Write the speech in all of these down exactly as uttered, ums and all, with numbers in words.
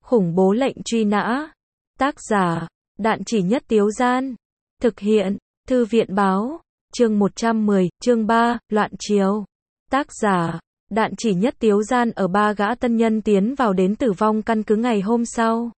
Khủng bố lệnh truy nã. Tác giả, Đạn Chỉ Nhất Tiếu Gian. Thực hiện, Thư viện báo. Chương một trăm mười, chương ba, Loạn Triều. Tác giả, Đạn Chỉ Nhất Tiếu Gian. Ở ba gã tân nhân tiến vào đến tử vong căn cứ ngày hôm sau.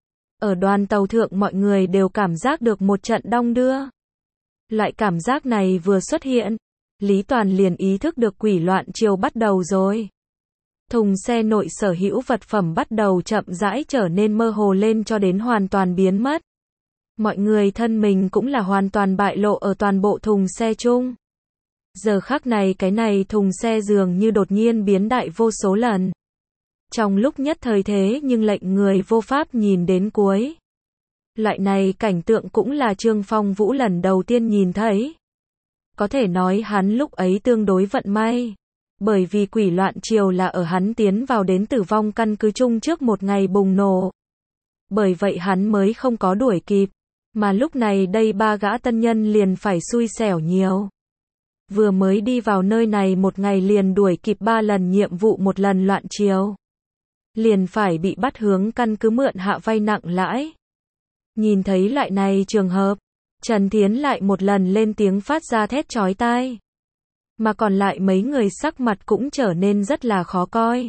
Ở đoàn tàu thượng mọi người đều cảm giác được một trận đong đưa. Loại cảm giác này vừa xuất hiện, Lý Toàn liền ý thức được quỷ loạn triều bắt đầu rồi. Thùng xe nội sở hữu vật phẩm bắt đầu chậm rãi trở nên mơ hồ lên cho đến hoàn toàn biến mất. Mọi người thân mình cũng là hoàn toàn bại lộ ở toàn bộ thùng xe chung. Giờ khắc này cái này thùng xe dường như đột nhiên biến đại vô số lần. Trong lúc nhất thời thế nhưng lệnh người vô pháp nhìn đến cuối. Loại này cảnh tượng cũng là Trương Phong Vũ lần đầu tiên nhìn thấy. Có thể nói hắn lúc ấy tương đối vận may. Bởi vì quỷ loạn triều là ở hắn tiến vào đến tử vong căn cứ chung trước một ngày bùng nổ. Bởi vậy hắn mới không có đuổi kịp. Mà lúc này đây ba gã tân nhân liền phải xui xẻo nhiều. Vừa mới đi vào nơi này một ngày liền đuổi kịp ba lần nhiệm vụ một lần loạn triều. Liền phải bị bắt hướng căn cứ mượn hạ vay nặng lãi. Nhìn thấy lại này trường hợp, Trần Thiến lại một lần lên tiếng phát ra thét chói tai. Mà còn lại mấy người sắc mặt cũng trở nên rất là khó coi.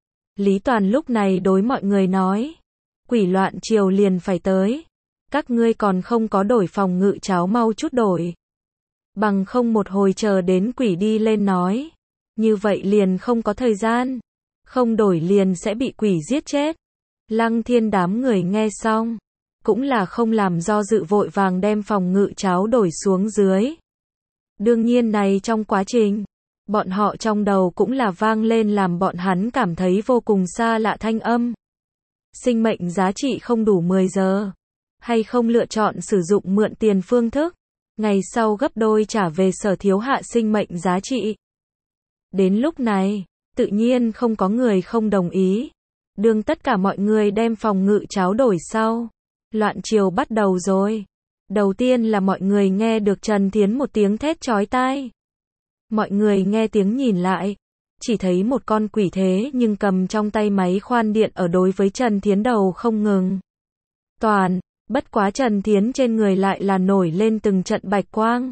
Lý Toàn lúc này đối mọi người nói, quỷ loạn triều liền phải tới. Các ngươi còn không có đổi phòng ngự cháo mau chút đổi. Bằng không một hồi chờ đến quỷ đi lên nói. Như vậy liền không có thời gian. Không đổi liền sẽ bị quỷ giết chết. Lăng Thiên đám người nghe xong. Cũng là không làm do dự vội vàng đem phòng ngự cháo đổi xuống dưới. Đương nhiên này trong quá trình, bọn họ trong đầu cũng là vang lên làm bọn hắn cảm thấy vô cùng xa lạ thanh âm. Sinh mệnh giá trị không đủ mười giờ. Hay không lựa chọn sử dụng mượn tiền phương thức. Ngày sau gấp đôi trả về sở thiếu hạ sinh mệnh giá trị. Đến lúc này, tự nhiên không có người không đồng ý. Đương tất cả mọi người đem phòng ngự cháo đổi sau. Loạn triều bắt đầu rồi. Đầu tiên là mọi người nghe được Trần Thiến một tiếng thét chói tai. Mọi người nghe tiếng nhìn lại. Chỉ thấy một con quỷ thế nhưng cầm trong tay máy khoan điện ở đối với Trần Thiến đầu không ngừng. Toàn, bất quá Trần Thiến trên người lại là nổi lên từng trận bạch quang.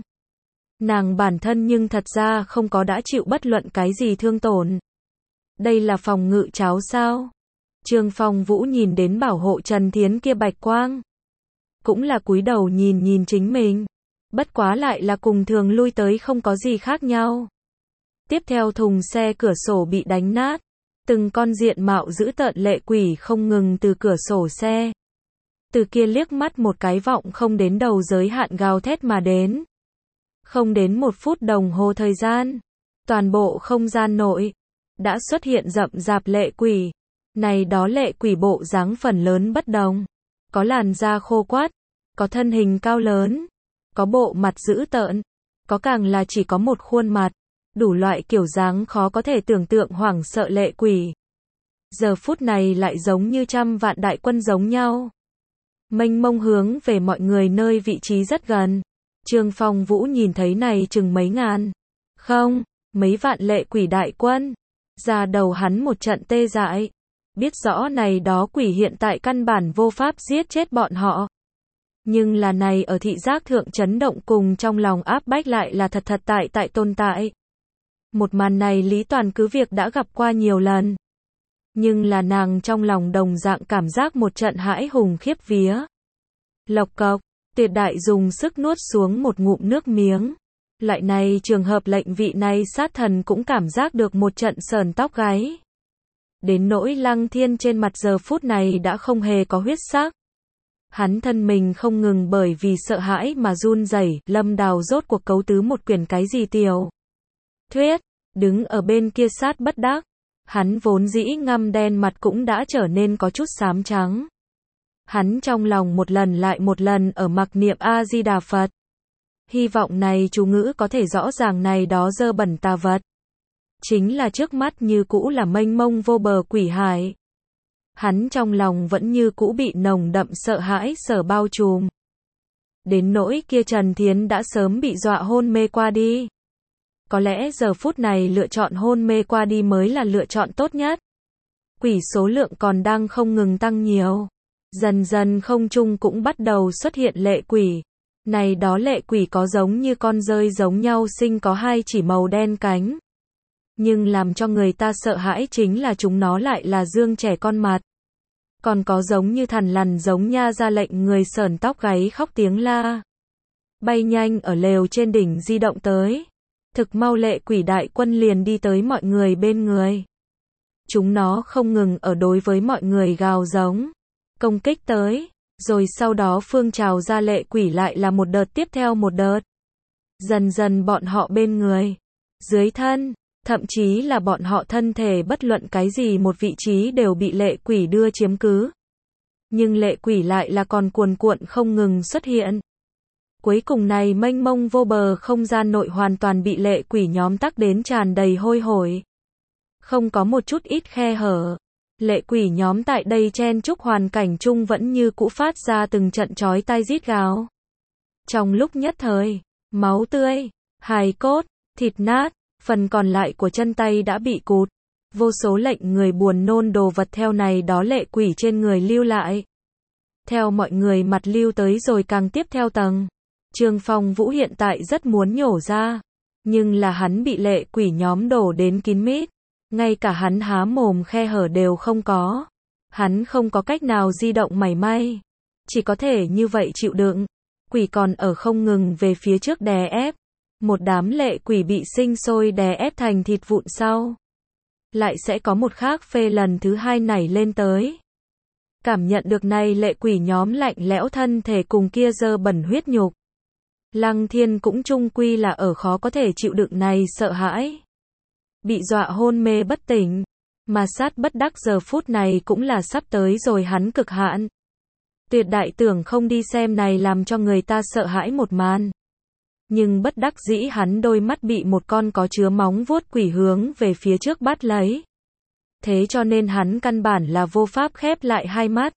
Nàng bản thân nhưng thật ra không có đã chịu bất luận cái gì thương tổn. Đây là phòng ngự cháo sao? Trương Phong Vũ nhìn đến bảo hộ Trần Thiến kia bạch quang. Cũng là cúi đầu nhìn nhìn chính mình. Bất quá lại là cùng thường lui tới không có gì khác nhau. Tiếp theo thùng xe cửa sổ bị đánh nát. Từng con diện mạo dữ tợn lệ quỷ không ngừng từ cửa sổ xe. Từ kia liếc mắt một cái vọng không đến đầu giới hạn gào thét mà đến. Không đến một phút đồng hồ thời gian. Toàn bộ không gian nội. Đã xuất hiện rậm rạp lệ quỷ. Này đó lệ quỷ bộ dáng phần lớn bất đồng. Có làn da khô quắt. Có thân hình cao lớn. Có bộ mặt dữ tợn. Có càng là chỉ có một khuôn mặt. Đủ loại kiểu dáng khó có thể tưởng tượng hoảng sợ lệ quỷ. Giờ phút này lại giống như trăm vạn đại quân giống nhau. Mênh mông hướng về mọi người nơi vị trí rất gần. Trương Phong Vũ nhìn thấy này chừng mấy ngàn. Không, mấy vạn lệ quỷ đại quân. Ra đầu hắn một trận tê dại. Biết rõ này đó quỷ hiện tại căn bản vô pháp giết chết bọn họ. Nhưng là này ở thị giác thượng chấn động cùng trong lòng áp bách lại là thật thật tại tại tồn tại. Một màn này Lý Toàn cứ việc đã gặp qua nhiều lần. Nhưng là nàng trong lòng đồng dạng cảm giác một trận hãi hùng khiếp vía. Lộc cộc, Tuyệt Đại dùng sức nuốt xuống một ngụm nước miếng. Lại này trường hợp lệnh vị này sát thần cũng cảm giác được một trận sờn tóc gáy. Đến nỗi Lăng Thiên trên mặt giờ phút này đã không hề có huyết sắc. Hắn thân mình không ngừng bởi vì sợ hãi mà run rẩy. Lâm Đào rốt cuộc cấu tứ một quyển cái gì tiểu thuyết, đứng ở bên kia sát bất đắc. Hắn vốn dĩ ngăm đen mặt cũng đã trở nên có chút xám trắng. Hắn trong lòng một lần lại một lần ở mặc niệm A-di-đà Phật. Hy vọng này chú ngữ có thể rõ ràng này đó dơ bẩn tà vật. Chính là trước mắt như cũ là mênh mông vô bờ quỷ hải. Hắn trong lòng vẫn như cũ bị nồng đậm sợ hãi sở bao trùm. Đến nỗi kia Trần Thiến đã sớm bị dọa hôn mê qua đi. Có lẽ giờ phút này lựa chọn hôn mê qua đi mới là lựa chọn tốt nhất. Quỷ số lượng còn đang không ngừng tăng nhiều. Dần dần không trung cũng bắt đầu xuất hiện lệ quỷ. Này đó lệ quỷ có giống như con dơi giống nhau sinh có hai chỉ màu đen cánh. Nhưng làm cho người ta sợ hãi chính là chúng nó lại là dương trẻ con mặt. Còn có giống như thằn lằn giống nha ra lệnh người sởn tóc gáy khóc tiếng la. Bay nhanh ở lều trên đỉnh di động tới. Thực mau lệ quỷ đại quân liền đi tới mọi người bên người. Chúng nó không ngừng ở đối với mọi người gào giống. Công kích tới. Rồi sau đó phương trào ra lệ quỷ lại là một đợt tiếp theo một đợt. Dần dần bọn họ bên người. Dưới thân. Thậm chí là bọn họ thân thể bất luận cái gì một vị trí đều bị lệ quỷ đưa chiếm cứ. Nhưng lệ quỷ lại là còn cuồn cuộn không ngừng xuất hiện. Cuối cùng này mênh mông vô bờ không gian nội hoàn toàn bị lệ quỷ nhóm tắc đến tràn đầy hôi hổi. Không có một chút ít khe hở. Lệ quỷ nhóm tại đây chen chúc hoàn cảnh chung vẫn như cũ phát ra từng trận chói tai rít gào. Trong lúc nhất thời, máu tươi, hài cốt, thịt nát, phần còn lại của chân tay đã bị cụt. Vô số lệnh người buồn nôn đồ vật theo này đó lệ quỷ trên người lưu lại. Theo mọi người mặt lưu tới rồi càng tiếp theo tầng. Trương Phong Vũ hiện tại rất muốn nhổ ra. Nhưng là hắn bị lệ quỷ nhóm đổ đến kín mít. Ngay cả hắn há mồm khe hở đều không có. Hắn không có cách nào di động mảy may. Chỉ có thể như vậy chịu đựng. Quỷ còn ở không ngừng về phía trước đè ép. Một đám lệ quỷ bị sinh sôi đè ép thành thịt vụn sau. Lại sẽ có một khác phê lần thứ hai nảy lên tới. Cảm nhận được này lệ quỷ nhóm lạnh lẽo thân thể cùng kia dơ bẩn huyết nhục. Lăng Thiên cũng chung quy là ở khó có thể chịu đựng này sợ hãi. Bị dọa hôn mê bất tỉnh. Mà sát bất đắc giờ phút này cũng là sắp tới rồi hắn cực hạn. Tuyệt đại tưởng không đi xem này làm cho người ta sợ hãi một màn. Nhưng bất đắc dĩ hắn đôi mắt bị một con có chứa móng vuốt quỷ hướng về phía trước bắt lấy. Thế cho nên hắn căn bản là vô pháp khép lại hai mắt.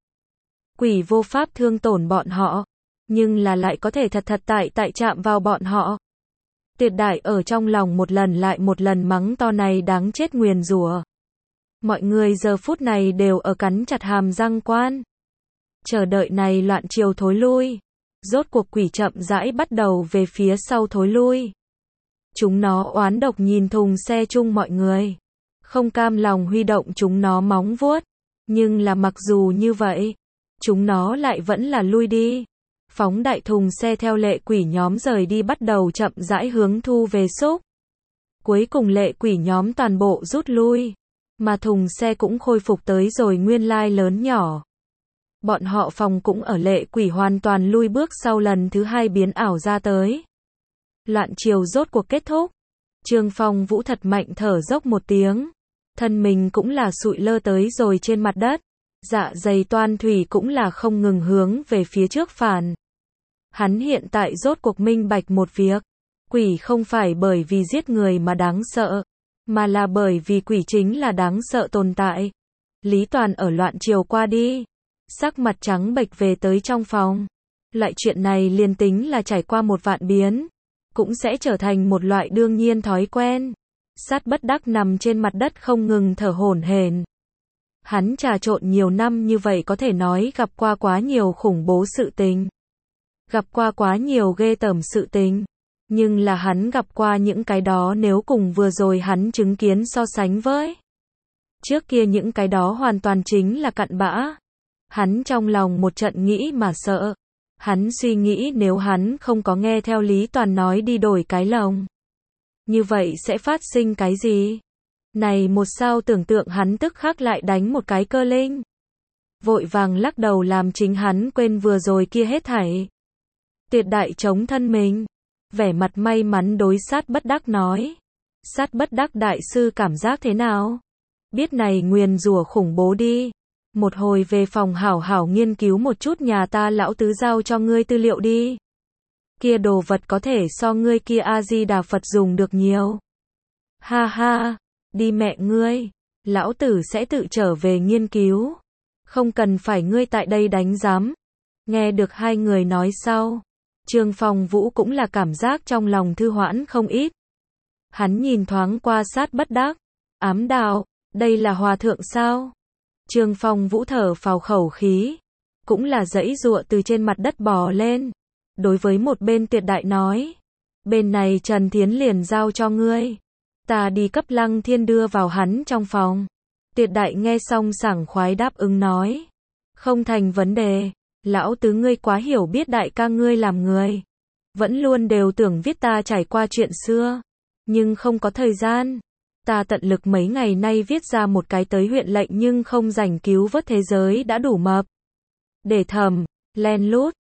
Quỷ vô pháp thương tổn bọn họ. Nhưng là lại có thể thật thật tại tại chạm vào bọn họ. Tuyệt đại ở trong lòng một lần lại một lần mắng to này đáng chết nguyền rủa. Mọi người giờ phút này đều ở cắn chặt hàm răng quan. Chờ đợi này loạn chiều thối lui. Rốt cuộc quỷ chậm rãi bắt đầu về phía sau thối lui. Chúng nó oán độc nhìn thùng xe chung mọi người. Không cam lòng huy động chúng nó móng vuốt. Nhưng là mặc dù như vậy, chúng nó lại vẫn là lui đi. Phóng đại thùng xe theo lệ quỷ nhóm rời đi bắt đầu chậm rãi hướng thu về xúc. Cuối cùng lệ quỷ nhóm toàn bộ rút lui. Mà thùng xe cũng khôi phục tới rồi nguyên lai lớn nhỏ. Bọn họ phòng cũng ở lệ quỷ hoàn toàn lui bước sau lần thứ hai biến ảo ra tới. Loạn chiều rốt cuộc kết thúc. Trương Phong Vũ thật mạnh thở dốc một tiếng. Thân mình cũng là sụi lơ tới rồi trên mặt đất. Dạ dày toan thủy cũng là không ngừng hướng về phía trước phản. Hắn hiện tại rốt cuộc minh bạch một việc. Quỷ không phải bởi vì giết người mà đáng sợ. Mà là bởi vì quỷ chính là đáng sợ tồn tại. Lý Toàn ở loạn chiều qua đi. Sắc mặt trắng bệch về tới trong phòng. Loại chuyện này liền tính là trải qua một vạn biến. Cũng sẽ trở thành một loại đương nhiên thói quen. Sát bất đắc nằm trên mặt đất không ngừng thở hổn hển. Hắn trà trộn nhiều năm như vậy có thể nói gặp qua quá nhiều khủng bố sự tình. Gặp qua quá nhiều ghê tởm sự tình. Nhưng là hắn gặp qua những cái đó nếu cùng vừa rồi hắn chứng kiến so sánh với. Trước kia những cái đó hoàn toàn chính là cặn bã. Hắn trong lòng một trận nghĩ mà sợ. Hắn suy nghĩ nếu hắn không có nghe theo Lý Toàn nói đi đổi cái lồng. Như vậy sẽ phát sinh cái gì? Này một sao tưởng tượng hắn tức khắc lại đánh một cái cơ linh. Vội vàng lắc đầu làm chính hắn quên vừa rồi kia hết thảy. Tuyệt đại chống thân mình. Vẻ mặt may mắn đối sát bất đắc nói. Sát bất đắc đại sư cảm giác thế nào? Biết này nguyền rủa khủng bố đi. Một hồi về phòng hảo hảo nghiên cứu một chút nhà ta lão tứ giao cho ngươi tư liệu đi. Kia đồ vật có thể so ngươi kia A-di-đà Phật dùng được nhiều. Ha ha, đi mẹ ngươi. Lão tử sẽ tự trở về nghiên cứu. Không cần phải ngươi tại đây đánh giám. Nghe được hai người nói sau. Trương Phong Vũ cũng là cảm giác trong lòng thư hoãn không ít. Hắn nhìn thoáng qua sát bất đắc. Ám đạo, đây là hòa thượng sao? Trương Phong Vũ thở phào khẩu khí, cũng là giãy giụa từ trên mặt đất bò lên. Đối với một bên Tuyệt Đại nói, bên này Trần Thiến liền giao cho ngươi. Ta đi cấp Lăng Thiên đưa vào hắn trong phòng. Tuyệt Đại nghe xong sảng khoái đáp ứng nói. Không thành vấn đề, lão tứ ngươi quá hiểu biết đại ca ngươi làm người. Vẫn luôn đều tưởng viết ta trải qua chuyện xưa, nhưng không có thời gian. Ta tận lực mấy ngày nay viết ra một cái tới huyện lệnh nhưng không rảnh cứu vớt thế giới đã đủ mập. Để thầm, len lút,